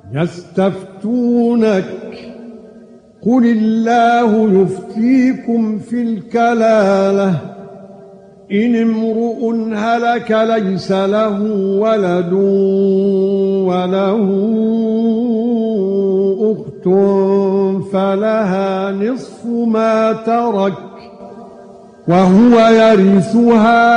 يستفتونك قل الله يفتيكم في الكلالة إن امرؤ هلك ليس له ولد وله أخت فلها نصف ما ترك وهو يرثها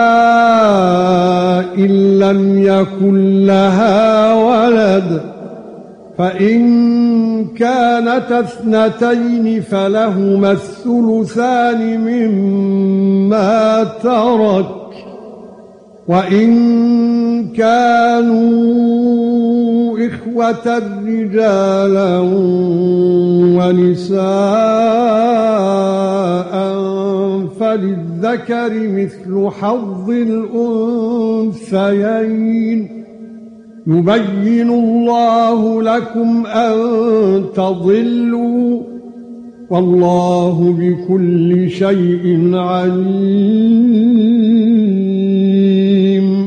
إن لم يكن لها ولد فإن كانت اثنتين فلهما الثلثان مما ترك وإن كانوا إخوة رجالا ونساء فللذكر مثل حظ الأنثيين يبين الله لكم أن تضلوا والله بكل شيء عليم.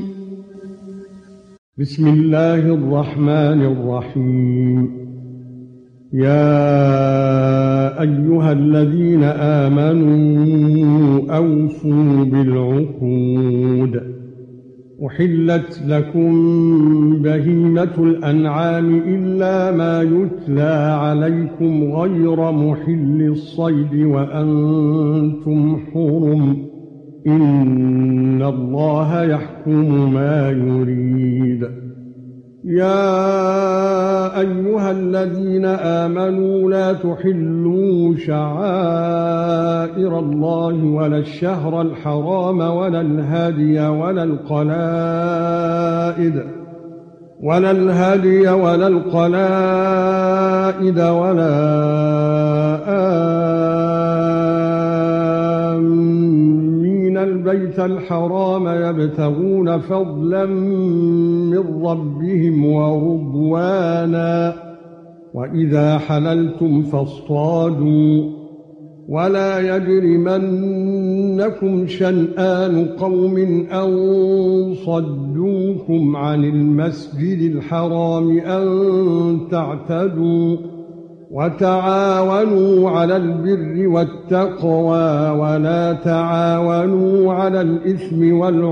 بسم الله الرحمن الرحيم. يا أيها الذين آمنوا أوفوا بالعقود أحلت لكم بهيمة الأنعام إلا ما يتلى عليكم غير محل الصيد وأنتم حرم إن الله يحكم ما يريد. يا أيها الذين آمنوا لا تحلوا شعائر الله ولا الشهر الحرام ولا الهدي ولا القلائد ولا آمين البيت الحرام يبتغون فضلا من ربهم ورضوانا وإذا حللتم فاصطادوا ولا يجرمنكم شنآن قوم أن صدوكم عن المسجد الحرام أن تعتدوا وتعاونوا على البر والتقوى ولا تعاونوا على الإثم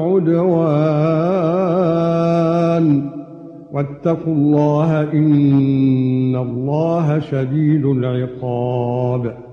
والعدوان واتقوا الله إن الله شديد العقاب.